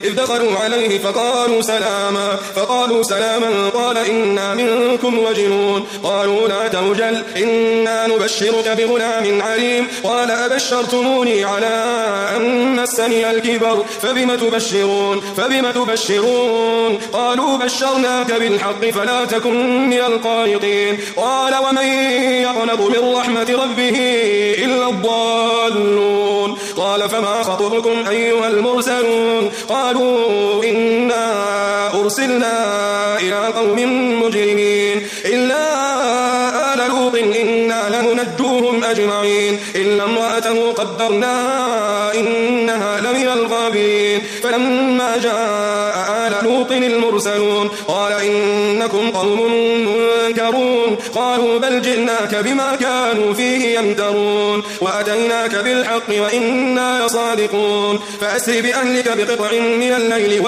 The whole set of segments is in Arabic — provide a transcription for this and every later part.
إذ دخلوا عليه فقالوا سلاما قال إنا منكم وجلون قالوا لا توجل إنا نبشرك بغلام عليم قال أبشرتموني على أن مسني الكبر فبم تبشرون قالوا بشرناك بالحق فلا تكن من القانطين قال ومن يقنط من رحمة ربه إلا الضالون قال فما خطبكم أيها المرسلون قالوا إنا أرسلنا إلى قوم مجرمين إلا آل لوط إنا لننجوهم أجمعين إلا امرأته قدرنا إنها لمن الغابرين فلما جاء آل لوط المرسلون قال إنكم قوم منكرون قالوا بل جئناك بما كانوا فيه يمترون وأتيناك بالحق وإنا لصادقون فأسر بأهلك بقطع من الليل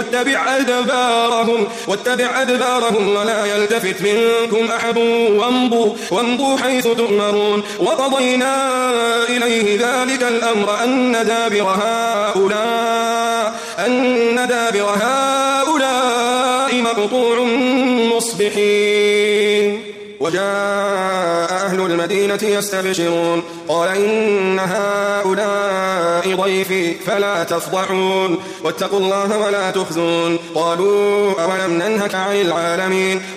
واتبع أدبارهم ولا يلتفت منكم أحد وامضوا حيث تؤمرون وقضينا إليه ذلك الأمر أن دابر هؤلاء مقطوع مصبحين وجاء أهل المدينة يستبشرون قال إن هؤلاء ضيفي فلا تفضحون واتقوا الله ولا تخزون قالوا أولم ننهك عن العالمين